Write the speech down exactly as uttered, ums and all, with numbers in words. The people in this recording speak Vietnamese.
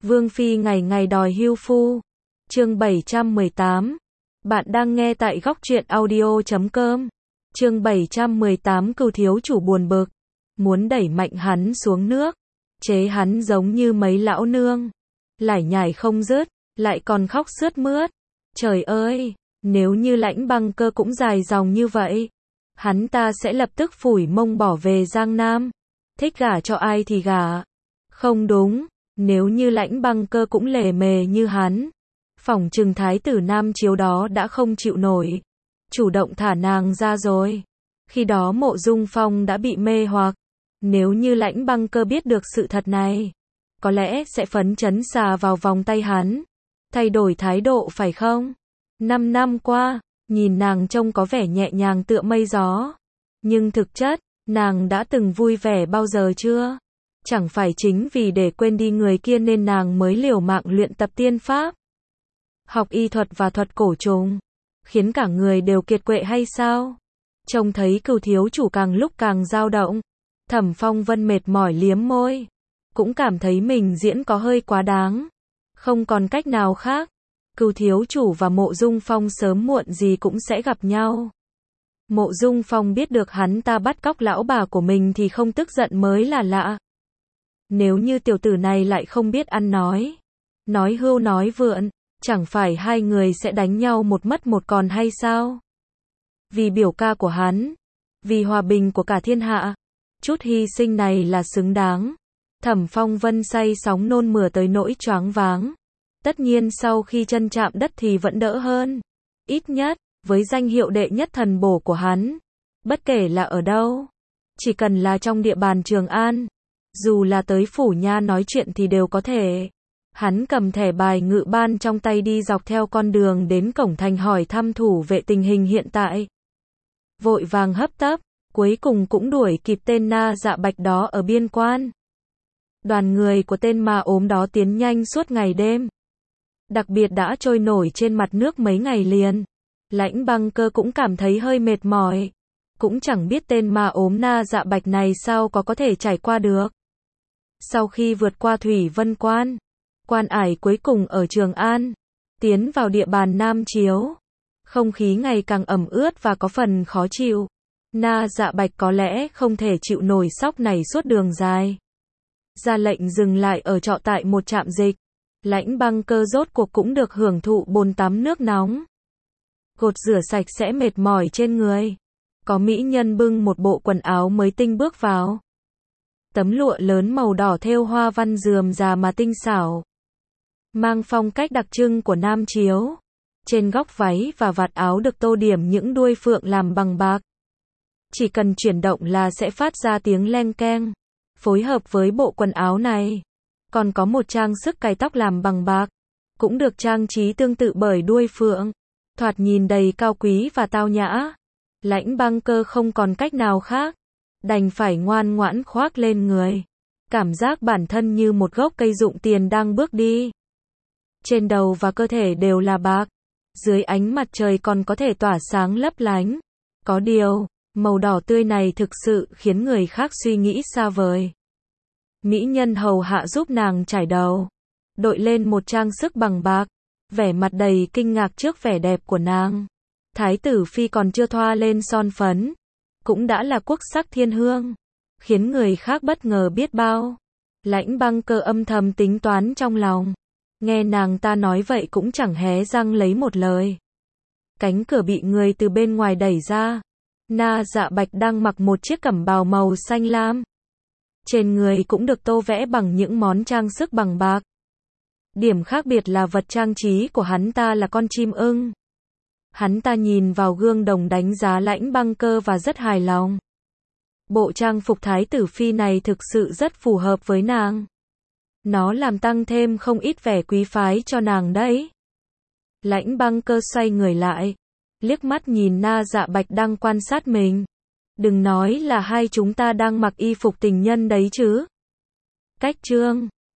Vương phi ngày ngày đòi hưu phu. Chương bảy trăm mười tám. Bạn đang nghe tại góc truyện audio chấm com. Chương bảy trăm mười tám. Cừu thiếu chủ buồn bực, muốn đẩy mạnh hắn xuống nước, chế hắn giống như mấy lão nương, lải nhải không dứt, lại còn khóc sướt mướt. Trời ơi, nếu như Lãnh Băng Cơ cũng dài dòng như vậy, hắn ta sẽ lập tức phủi mông bỏ về Giang Nam, thích gả cho ai thì gả. Không đúng, nếu như Lãnh Băng Cơ cũng lề mề như hắn, phỏng chừng thái tử Nam Chiếu đó đã không chịu nổi, chủ động thả nàng ra rồi. Khi đó Mộ Dung Phong đã bị mê hoặc, nếu như Lãnh Băng Cơ biết được sự thật này, có lẽ sẽ phấn chấn xà vào vòng tay hắn, thay đổi thái độ phải không? Năm năm qua, nhìn nàng trông có vẻ nhẹ nhàng tựa mây gió, nhưng thực chất, nàng đã từng vui vẻ bao giờ chưa? Chẳng phải chính vì để quên đi người kia nên nàng mới liều mạng luyện tập tiên pháp, học y thuật và thuật cổ trùng, khiến cả người đều kiệt quệ hay sao? Trông thấy Cừu thiếu chủ càng lúc càng dao động, Thẩm Phong Vân mệt mỏi liếm môi, cũng cảm thấy mình diễn có hơi quá đáng. Không còn cách nào khác, Cừu thiếu chủ và Mộ Dung Phong sớm muộn gì cũng sẽ gặp nhau. Mộ Dung Phong biết được hắn ta bắt cóc lão bà của mình thì không tức giận mới là lạ. Nếu như tiểu tử này lại không biết ăn nói, nói hưu nói vượn, chẳng phải hai người sẽ đánh nhau một mất một còn hay sao? Vì biểu ca của hắn, vì hòa bình của cả thiên hạ, chút hy sinh này là xứng đáng. Thẩm Phong Vân say sóng nôn mửa tới nỗi choáng váng. Tất nhiên sau khi chân chạm đất thì vẫn đỡ hơn. Ít nhất, với danh hiệu đệ nhất thần bổ của hắn, bất kể là ở đâu, chỉ cần là trong địa bàn Trường An, dù là tới phủ nha nói chuyện thì đều có thể. Hắn cầm thẻ bài ngự ban trong tay đi dọc theo con đường đến cổng thành hỏi thăm thủ vệ tình hình hiện tại. Vội vàng hấp tấp, cuối cùng cũng đuổi kịp tên Na Dạ Bạch đó ở biên quan. Đoàn người của tên ma ốm đó tiến nhanh suốt ngày đêm, đặc biệt đã trôi nổi trên mặt nước mấy ngày liền. Lãnh Băng Cơ cũng cảm thấy hơi mệt mỏi, cũng chẳng biết tên ma ốm Na Dạ Bạch này sao có có thể trải qua được. Sau khi vượt qua Thủy Vân Quan, quan ải cuối cùng ở Trường An, tiến vào địa bàn Nam Chiếu, không khí ngày càng ẩm ướt và có phần khó chịu. Na Dạ Bạch có lẽ không thể chịu nổi sóc này suốt đường dài, ra lệnh dừng lại ở trọ tại một trạm dịch. Lãnh Băng Cơ rốt cuộc cũng được hưởng thụ bồn tắm nước nóng, gột rửa sạch sẽ mệt mỏi trên người. Có mỹ nhân bưng một bộ quần áo mới tinh bước vào. Tấm lụa lớn màu đỏ thêu hoa văn rườm rà mà tinh xảo, mang phong cách đặc trưng của Nam Chiếu. Trên góc váy và vạt áo được tô điểm những đuôi phượng làm bằng bạc, chỉ cần chuyển động là sẽ phát ra tiếng leng keng. Phối hợp với bộ quần áo này, còn có một trang sức cài tóc làm bằng bạc, cũng được trang trí tương tự bởi đuôi phượng, thoạt nhìn đầy cao quý và tao nhã. Lãnh Băng Cơ không còn cách nào khác, đành phải ngoan ngoãn khoác lên người, cảm giác bản thân như một gốc cây rụng tiền đang bước đi. Trên đầu và cơ thể đều là bạc, dưới ánh mặt trời còn có thể tỏa sáng lấp lánh. Có điều, màu đỏ tươi này thực sự khiến người khác suy nghĩ xa vời. Mỹ nhân hầu hạ giúp nàng trải đầu, đội lên một trang sức bằng bạc, vẻ mặt đầy kinh ngạc trước vẻ đẹp của nàng. Thái tử phi còn chưa thoa lên son phấn, cũng đã là quốc sắc thiên hương, khiến người khác bất ngờ biết bao. Lãnh Băng Cơ âm thầm tính toán trong lòng, nghe nàng ta nói vậy cũng chẳng hé răng lấy một lời. Cánh cửa bị người từ bên ngoài đẩy ra. Na Dạ Bạch đang mặc một chiếc cẩm bào màu xanh lam, trên người cũng được tô vẽ bằng những món trang sức bằng bạc. Điểm khác biệt là vật trang trí của hắn ta là con chim ưng. Hắn ta nhìn vào gương đồng đánh giá Lãnh Băng Cơ và rất hài lòng. Bộ trang phục thái tử phi này thực sự rất phù hợp với nàng. Nó làm tăng thêm không ít vẻ quý phái cho nàng đấy. Lãnh Băng Cơ xoay người lại, liếc mắt nhìn Na Dạ Bạch đang quan sát mình. Đừng nói là hai chúng ta đang mặc y phục tình nhân đấy chứ. Cách trương,